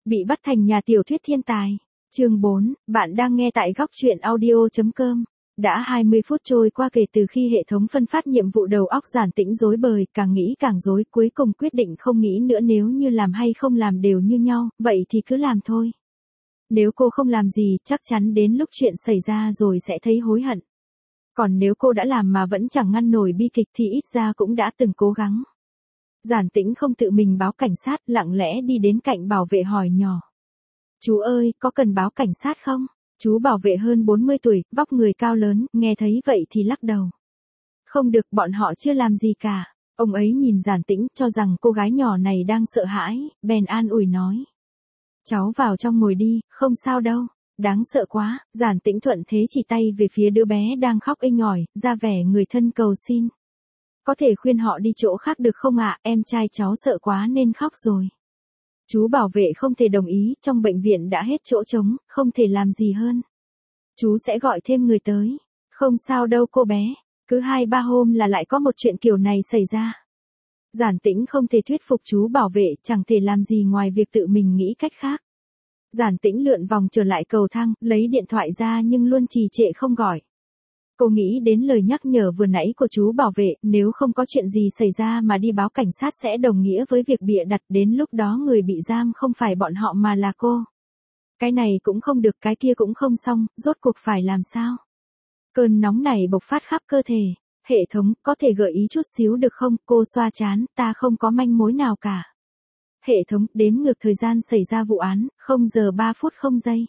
Bị bắt thành nhà tiểu thuyết thiên tài. Chương 4, bạn đang nghe tại góc truyện audio.com. Đã 20 phút trôi qua kể từ khi hệ thống phân phát nhiệm vụ, đầu óc Giản Tĩnh rối bời, càng nghĩ càng rối, cuối cùng quyết định không nghĩ nữa, nếu như làm hay không làm đều như nhau, vậy thì cứ làm thôi. Nếu cô không làm gì, chắc chắn đến lúc chuyện xảy ra rồi sẽ thấy hối hận. Còn nếu cô đã làm mà vẫn chẳng ngăn nổi bi kịch thì ít ra cũng đã từng cố gắng. Giản Tĩnh không tự mình báo cảnh sát, lặng lẽ đi đến cạnh bảo vệ hỏi nhỏ. Chú ơi, có cần báo cảnh sát không? Chú bảo vệ hơn 40 tuổi, vóc người cao lớn, nghe thấy vậy thì lắc đầu. Không được, bọn họ chưa làm gì cả. Ông ấy nhìn Giản Tĩnh, cho rằng cô gái nhỏ này đang sợ hãi, bèn an ủi nói. Cháu vào trong ngồi đi, không sao đâu. Đáng sợ quá. Giản Tĩnh thuận thế chỉ tay về phía đứa bé đang khóc inh ỏi, ra vẻ người thân cầu xin. Có thể khuyên họ đi chỗ khác được không ạ, em trai cháu sợ quá nên khóc rồi. Chú bảo vệ không thể đồng ý, trong bệnh viện đã hết chỗ trống, không thể làm gì hơn. Chú sẽ gọi thêm người tới. Không sao đâu cô bé, cứ 2-3 hôm là lại có một chuyện kiểu này xảy ra. Giản Tĩnh không thể thuyết phục chú bảo vệ, chẳng thể làm gì ngoài việc tự mình nghĩ cách khác. Giản Tĩnh lượn vòng trở lại cầu thang, lấy điện thoại ra nhưng luôn trì trệ không gọi. Cô nghĩ đến lời nhắc nhở vừa nãy của chú bảo vệ, nếu không có chuyện gì xảy ra mà đi báo cảnh sát sẽ đồng nghĩa với việc bịa đặt, đến lúc đó người bị giam không phải bọn họ mà là cô. Cái này cũng không được, cái kia cũng không xong, rốt cuộc phải làm sao? Cơn nóng này bộc phát khắp cơ thể. Hệ thống, có thể gợi ý chút xíu được không? Cô xoa trán, ta không có manh mối nào cả. Hệ thống, đếm ngược thời gian xảy ra vụ án, 0 giờ 3 phút 0 giây.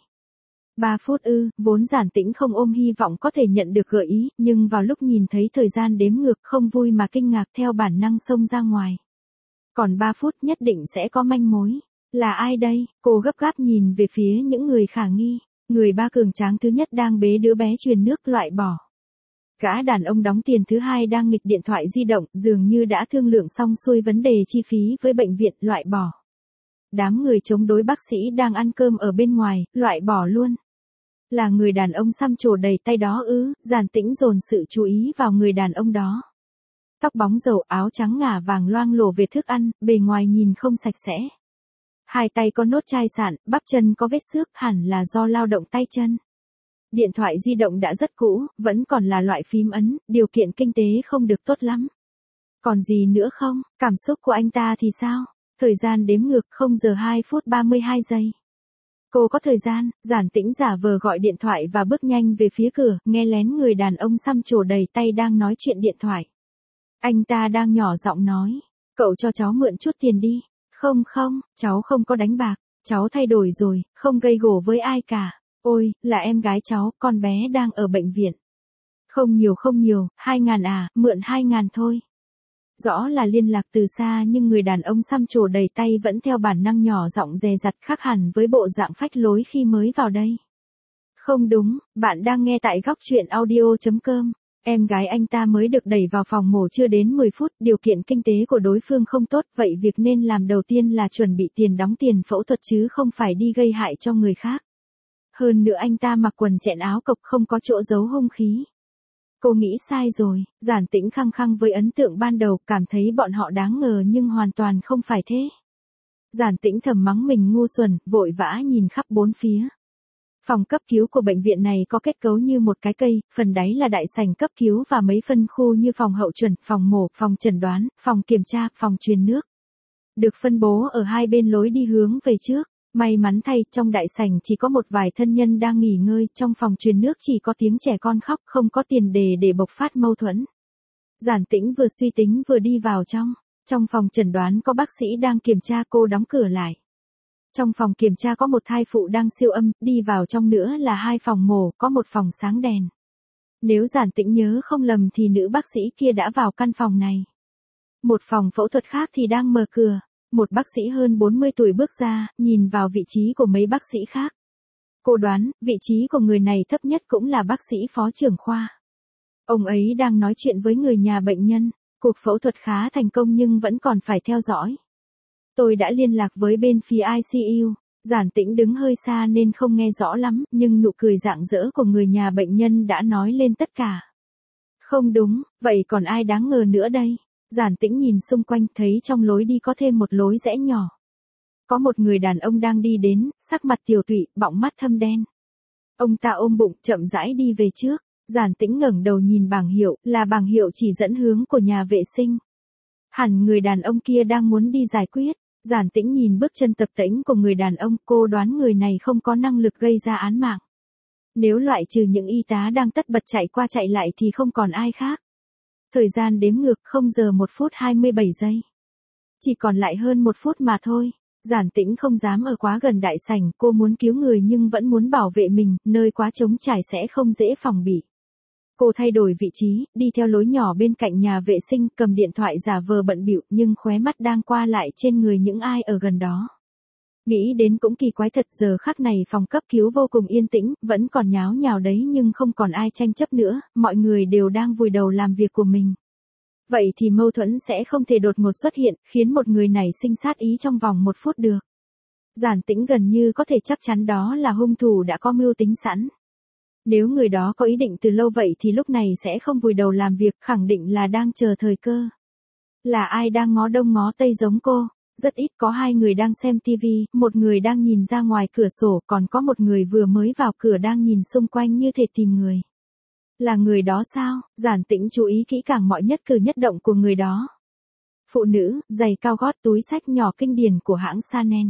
3 phút ư, vốn Giản Tĩnh không ôm hy vọng có thể nhận được gợi ý, nhưng vào lúc nhìn thấy thời gian đếm ngược không vui mà kinh ngạc, theo bản năng xông ra ngoài. Còn 3 phút nhất định sẽ có manh mối. Là ai đây? Cô gấp gáp nhìn về phía những người khả nghi. Người ba cường tráng thứ nhất đang bế đứa bé truyền nước, loại bỏ. Gã đàn ông đóng tiền thứ hai đang nghịch điện thoại di động, dường như đã thương lượng xong xuôi vấn đề chi phí với bệnh viện, loại bỏ. Đám người chống đối bác sĩ đang ăn cơm ở bên ngoài, loại bỏ luôn. Là người đàn ông xăm trổ đầy tay đó ư? Giản Tĩnh dồn sự chú ý vào người đàn ông đó. Tóc bóng rầu, áo trắng ngả vàng loang lổ về thức ăn, bề ngoài nhìn không sạch sẽ. Hai tay có nốt chai sạn, bắp chân có vết xước, hẳn là do lao động tay chân. Điện thoại di động đã rất cũ, vẫn còn là loại phím ấn, điều kiện kinh tế không được tốt lắm. Còn gì nữa không? Cảm xúc của anh ta thì sao? Thời gian đếm ngược 0 giờ 2 phút 32 giây. Cô có thời gian. Giản Tĩnh giả vờ gọi điện thoại và bước nhanh về phía cửa, nghe lén người đàn ông xăm trổ đầy tay đang nói chuyện điện thoại. Anh ta đang nhỏ giọng nói, cậu cho cháu mượn chút tiền đi. Không, cháu không có đánh bạc, cháu thay đổi rồi, không gây gổ với ai cả. Ôi, là em gái cháu, con bé đang ở bệnh viện. Không nhiều, 2.000 à, mượn 2.000 thôi. Rõ là liên lạc từ xa nhưng người đàn ông xăm trổ đầy tay vẫn theo bản năng nhỏ giọng dè dặt, khác hẳn với bộ dạng phách lối khi mới vào đây. Không đúng, bạn đang nghe tại góc truyện audio.com. Em gái anh ta mới được đẩy vào phòng mổ chưa đến 10 phút, điều kiện kinh tế của đối phương không tốt, vậy việc nên làm đầu tiên là chuẩn bị tiền đóng tiền phẫu thuật chứ không phải đi gây hại cho người khác. Hơn nữa anh ta mặc quần chẹn áo cộc, không có chỗ giấu hung khí. Cô nghĩ sai rồi. Giản Tĩnh khăng khăng với ấn tượng ban đầu, cảm thấy bọn họ đáng ngờ nhưng hoàn toàn không phải thế. Giản Tĩnh thầm mắng mình ngu xuẩn, vội vã nhìn khắp bốn phía. Phòng cấp cứu của bệnh viện này có kết cấu như một cái cây, phần đáy là đại sảnh cấp cứu và mấy phân khu như phòng hậu chuẩn, phòng mổ, phòng chẩn đoán, phòng kiểm tra, phòng truyền nước. Được phân bố ở hai bên lối đi hướng về trước. May mắn thay, trong đại sảnh chỉ có một vài thân nhân đang nghỉ ngơi, trong phòng truyền nước chỉ có tiếng trẻ con khóc, không có tiền đề để bộc phát mâu thuẫn. Giản Tĩnh vừa suy tính vừa đi vào trong. Trong phòng chẩn đoán có bác sĩ đang kiểm tra, cô đóng cửa lại. Trong phòng kiểm tra có một thai phụ đang siêu âm, đi vào trong nữa là hai phòng mổ, có một phòng sáng đèn. Nếu Giản Tĩnh nhớ không lầm thì nữ bác sĩ kia đã vào căn phòng này. Một phòng phẫu thuật khác thì đang mở cửa. Một bác sĩ hơn 40 tuổi bước ra, nhìn vào vị trí của mấy bác sĩ khác. Cô đoán, vị trí của người này thấp nhất cũng là bác sĩ phó trưởng khoa. Ông ấy đang nói chuyện với người nhà bệnh nhân. Cuộc phẫu thuật khá thành công nhưng vẫn còn phải theo dõi. Tôi đã liên lạc với bên phía ICU. Giản Tĩnh đứng hơi xa nên không nghe rõ lắm, nhưng nụ cười rạng rỡ của người nhà bệnh nhân đã nói lên tất cả. Không đúng, vậy còn ai đáng ngờ nữa đây? Giản Tĩnh nhìn xung quanh, thấy trong lối đi có thêm một lối rẽ nhỏ. Có một người đàn ông đang đi đến, sắc mặt tiều tụy, bọng mắt thâm đen. Ông ta ôm bụng, chậm rãi đi về trước. Giản Tĩnh ngẩng đầu nhìn bảng hiệu, là bảng hiệu chỉ dẫn hướng của nhà vệ sinh. Hẳn người đàn ông kia đang muốn đi giải quyết. Giản Tĩnh nhìn bước chân tập tễnh của người đàn ông, cô đoán người này không có năng lực gây ra án mạng. Nếu loại trừ những y tá đang tất bật chạy qua chạy lại thì không còn ai khác. Thời gian đếm ngược 0 giờ 1 phút 27 giây. Chỉ còn lại hơn 1 phút mà thôi. Giản Tĩnh không dám ở quá gần đại sảnh, cô muốn cứu người nhưng vẫn muốn bảo vệ mình, nơi quá trống trải sẽ không dễ phòng bị. Cô thay đổi vị trí, đi theo lối nhỏ bên cạnh nhà vệ sinh, cầm điện thoại giả vờ bận bịu nhưng khóe mắt đang qua lại trên người những ai ở gần đó. Nghĩ đến cũng kỳ quái thật, giờ khắc này phòng cấp cứu vô cùng yên tĩnh, vẫn còn nháo nhào đấy nhưng không còn ai tranh chấp nữa, mọi người đều đang vùi đầu làm việc của mình. Vậy thì mâu thuẫn sẽ không thể đột ngột xuất hiện, khiến một người nảy sinh sát ý trong vòng 1 phút được. Giản Tĩnh gần như có thể chắc chắn đó là hung thủ đã có mưu tính sẵn. Nếu người đó có ý định từ lâu vậy thì lúc này sẽ không vùi đầu làm việc, khẳng định là đang chờ thời cơ. Là ai đang ngó đông ngó tây giống cô? Rất ít, có 2 người đang xem TV, một người đang nhìn ra ngoài cửa sổ, còn có một người vừa mới vào cửa đang nhìn xung quanh như thể tìm người. Là người đó sao? Giản Tĩnh chú ý kỹ càng mọi nhất cử nhất động của người đó. Phụ nữ, giày cao gót, túi xách nhỏ kinh điển của hãng Chanel.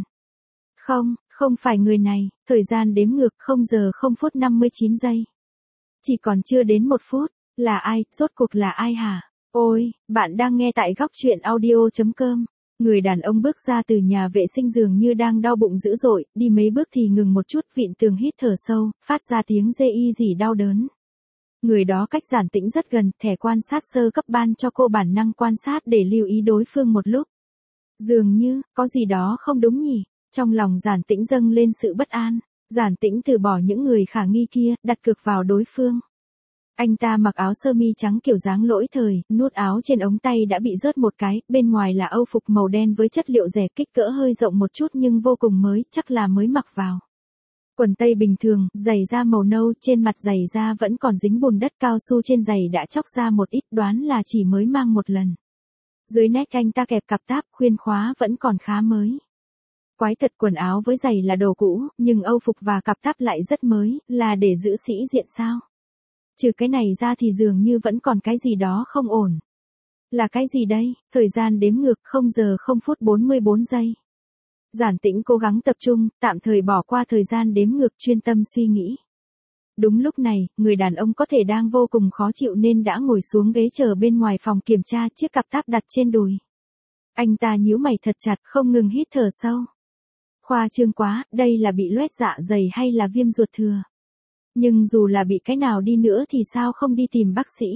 Không phải người này. Thời gian đếm ngược 0 giờ 0 phút 59 giây. Chỉ còn chưa đến 1 phút. Là ai? Rốt cuộc là ai hả? Ôi, bạn đang nghe tại góc truyện audio.com. Người đàn ông bước ra từ nhà vệ sinh dường như đang đau bụng dữ dội, đi mấy bước thì ngừng một chút, vịn tường hít thở sâu, phát ra tiếng rê y rỉ đau đớn. Người đó cách Giản Tĩnh rất gần, thẻ quan sát sơ cấp ban cho cô bản năng quan sát để lưu ý đối phương một lúc. Dường như, có gì đó không đúng nhỉ? Trong lòng Giản Tĩnh dâng lên sự bất an. Giản Tĩnh từ bỏ những người khả nghi kia, đặt cược vào đối phương. Anh ta mặc áo sơ mi trắng kiểu dáng lỗi thời, nút áo trên ống tay đã bị rớt một cái, bên ngoài là âu phục màu đen với chất liệu rẻ, kích cỡ hơi rộng một chút nhưng vô cùng mới, chắc là mới mặc vào. Quần tây bình thường, giày da màu nâu, trên mặt giày da vẫn còn dính bùn đất, cao su trên giày đã chóc ra một ít, đoán là chỉ mới mang một lần. Dưới nách anh ta kẹp cặp táp, khuyên khóa vẫn còn khá mới. Quái thật, quần áo với giày là đồ cũ, nhưng âu phục và cặp táp lại rất mới, là để giữ sĩ diện sao? Trừ cái này ra thì dường như vẫn còn cái gì đó không ổn. Là cái gì đây? Thời gian đếm ngược 0 giờ 0 phút 44 giây. Giản Tĩnh cố gắng tập trung, tạm thời bỏ qua thời gian đếm ngược, chuyên tâm suy nghĩ. Đúng lúc này, người đàn ông có thể đang vô cùng khó chịu nên đã ngồi xuống ghế chờ bên ngoài phòng kiểm tra, chiếc cặp táp đặt trên đùi. Anh ta nhíu mày thật chặt, không ngừng hít thở sâu. Khoa trương quá, đây là bị loét dạ dày hay là viêm ruột thừa? Nhưng dù là bị cái nào đi nữa thì sao không đi tìm bác sĩ?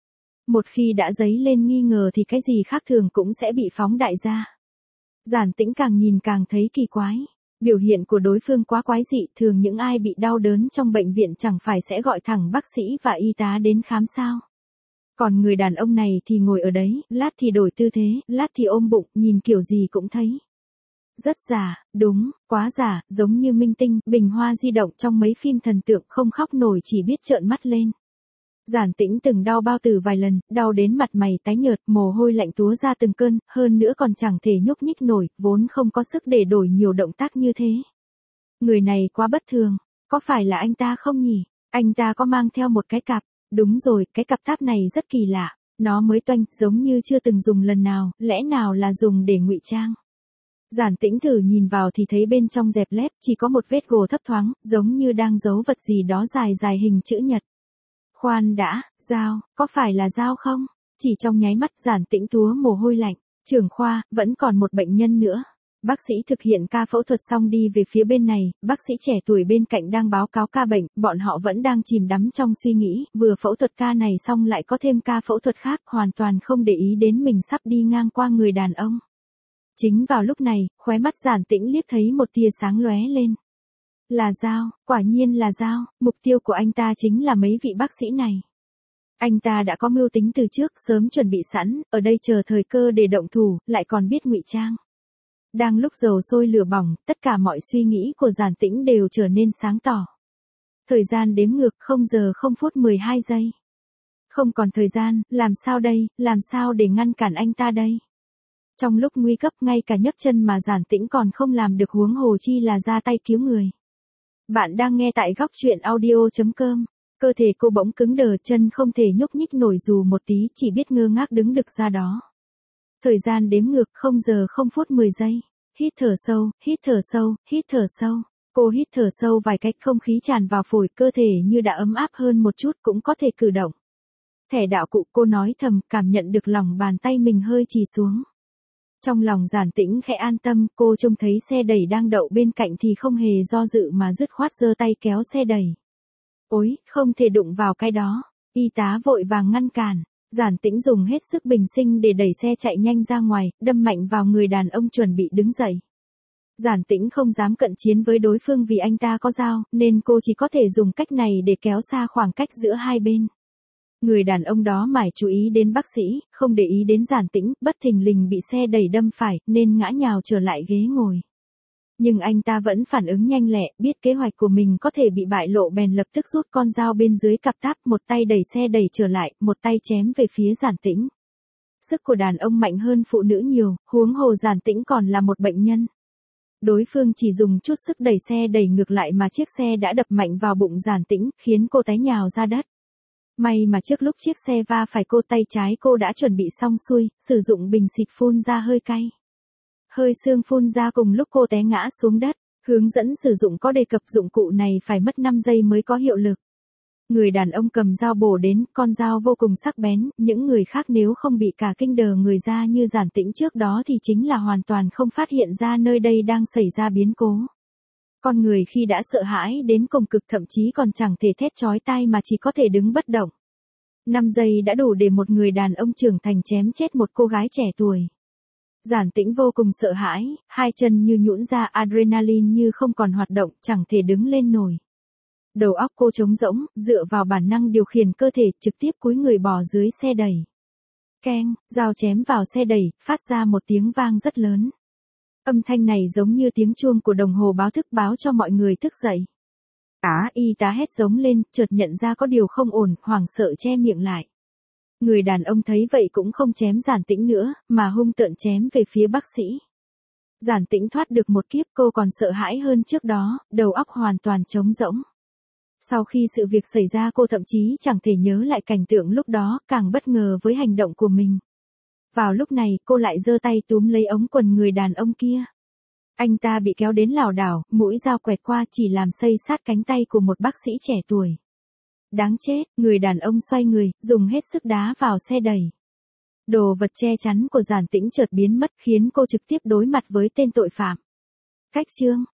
Một khi đã dấy lên nghi ngờ thì cái gì khác thường cũng sẽ bị phóng đại ra. Giản Tĩnh càng nhìn càng thấy kỳ quái. Biểu hiện của đối phương quá quái dị, thường những ai bị đau đớn trong bệnh viện chẳng phải sẽ gọi thẳng bác sĩ và y tá đến khám sao? Còn người đàn ông này thì ngồi ở đấy, lát thì đổi tư thế, lát thì ôm bụng, nhìn kiểu gì cũng thấy rất già, đúng, quá già, giống như minh tinh, bình hoa di động trong mấy phim thần tượng, không khóc nổi chỉ biết trợn mắt lên. Giản Tĩnh từng đau bao tử vài lần, đau đến mặt mày tái nhợt, mồ hôi lạnh túa ra từng cơn, hơn nữa còn chẳng thể nhúc nhích nổi, vốn không có sức để đổi nhiều động tác như thế. Người này quá bất thường, có phải là anh ta không nhỉ? Anh ta có mang theo một cái cặp, đúng rồi, cái cặp táp này rất kỳ lạ, nó mới toanh, giống như chưa từng dùng lần nào, lẽ nào là dùng để ngụy trang? Giản Tĩnh thử nhìn vào thì thấy bên trong dẹp lép chỉ có một vết gồ thấp thoáng, giống như đang giấu vật gì đó dài dài hình chữ nhật. Khoan đã, dao, có phải là dao không? Chỉ trong nháy mắt Giản Tĩnh túa mồ hôi lạnh. Trưởng khoa, vẫn còn một bệnh nhân nữa. Bác sĩ thực hiện ca phẫu thuật xong đi về phía bên này, bác sĩ trẻ tuổi bên cạnh đang báo cáo ca bệnh, bọn họ vẫn đang chìm đắm trong suy nghĩ, vừa phẫu thuật ca này xong lại có thêm ca phẫu thuật khác, hoàn toàn không để ý đến mình sắp đi ngang qua người đàn ông. Chính vào lúc này, khóe mắt Giản Tĩnh liếc thấy một tia sáng lóe lên. Là dao, quả nhiên là dao, mục tiêu của anh ta chính là mấy vị bác sĩ này. Anh ta đã có mưu tính từ trước, sớm chuẩn bị sẵn, ở đây chờ thời cơ để động thủ, lại còn biết ngụy trang. Đang lúc dầu sôi lửa bỏng, tất cả mọi suy nghĩ của Giản Tĩnh đều trở nên sáng tỏ. Thời gian đếm ngược 0 giờ 0 phút 12 giây. Không còn thời gian, làm sao đây, làm sao để ngăn cản anh ta đây? Trong lúc nguy cấp ngay cả nhấc chân mà Giản Tĩnh còn không làm được huống hồ chi là ra tay cứu người. Bạn đang nghe tại góc truyện audio.com. Cơ thể cô bỗng cứng đờ, chân không thể nhúc nhích nổi dù một tí, chỉ biết ngơ ngác đứng đực ra đó. Thời gian đếm ngược 0 giờ 0 phút 10 giây. Hít thở sâu, hít thở sâu, hít thở sâu. Cô hít thở sâu vài cách, không khí tràn vào phổi, cơ thể như đã ấm áp hơn một chút, cũng có thể cử động. Thẻ đạo cụ, cô nói thầm, cảm nhận được lòng bàn tay mình hơi trì xuống. Trong lòng Giản Tĩnh khẽ an tâm, cô trông thấy xe đẩy đang đậu bên cạnh thì không hề do dự mà dứt khoát giơ tay kéo xe đẩy. Ôi, không thể đụng vào cái đó. Y tá vội vàng ngăn cản. Giản Tĩnh dùng hết sức bình sinh để đẩy xe chạy nhanh ra ngoài, đâm mạnh vào người đàn ông chuẩn bị đứng dậy. Giản Tĩnh không dám cận chiến với đối phương vì anh ta có dao, nên cô chỉ có thể dùng cách này để kéo xa khoảng cách giữa hai bên. Người đàn ông đó mải chú ý đến bác sĩ, không để ý đến Giản Tĩnh, bất thình lình bị xe đẩy đâm phải, nên ngã nhào trở lại ghế ngồi. Nhưng anh ta vẫn phản ứng nhanh lẹ, biết kế hoạch của mình có thể bị bại lộ bèn lập tức rút con dao bên dưới cặp táp, một tay đẩy xe đẩy trở lại, một tay chém về phía Giản Tĩnh. Sức của đàn ông mạnh hơn phụ nữ nhiều, huống hồ Giản Tĩnh còn là một bệnh nhân. Đối phương chỉ dùng chút sức đẩy xe đẩy ngược lại mà chiếc xe đã đập mạnh vào bụng Giản Tĩnh, khiến cô té nhào ra đất. May mà trước lúc chiếc xe va phải cô, tay trái cô đã chuẩn bị xong xuôi, sử dụng bình xịt phun ra hơi cay. Hơi sương phun ra cùng lúc cô té ngã xuống đất. Hướng dẫn sử dụng có đề cập dụng cụ này phải mất 5 giây mới có hiệu lực. Người đàn ông cầm dao bổ đến, con dao vô cùng sắc bén, những người khác nếu không bị cả kinh đờ người ra như Giản Tĩnh trước đó thì chính là hoàn toàn không phát hiện ra nơi đây đang xảy ra biến cố. Con người khi đã sợ hãi đến cùng cực thậm chí còn chẳng thể thét chói tai mà chỉ có thể đứng bất động. 5 giây đã đủ để một người đàn ông trưởng thành chém chết một cô gái trẻ tuổi. Giản Tĩnh vô cùng sợ hãi, hai chân như nhũn ra, adrenaline như không còn hoạt động, chẳng thể đứng lên nổi. Đầu óc cô trống rỗng, dựa vào bản năng điều khiển cơ thể, trực tiếp cúi người bò dưới xe đẩy. Keng, dao chém vào xe đẩy, phát ra một tiếng vang rất lớn. Âm thanh này giống như tiếng chuông của đồng hồ báo thức báo cho mọi người thức dậy. Y tá hét giống lên, chợt nhận ra có điều không ổn, hoảng sợ che miệng lại. Người đàn ông thấy vậy cũng không chém Giản Tĩnh nữa, mà hung tợn chém về phía bác sĩ. Giản Tĩnh thoát được một kiếp, cô còn sợ hãi hơn trước đó, đầu óc hoàn toàn trống rỗng. Sau khi sự việc xảy ra cô thậm chí chẳng thể nhớ lại cảnh tượng lúc đó, càng bất ngờ với hành động của mình. Vào lúc này, cô lại giơ tay túm lấy ống quần người đàn ông kia. Anh ta bị kéo đến lảo đảo, mũi dao quẹt qua chỉ làm xây sát cánh tay của một bác sĩ trẻ tuổi. Đáng chết, người đàn ông xoay người, dùng hết sức đá vào xe đẩy. Đồ vật che chắn của Giản Tĩnh chợt biến mất khiến cô trực tiếp đối mặt với tên tội phạm. Cách chương,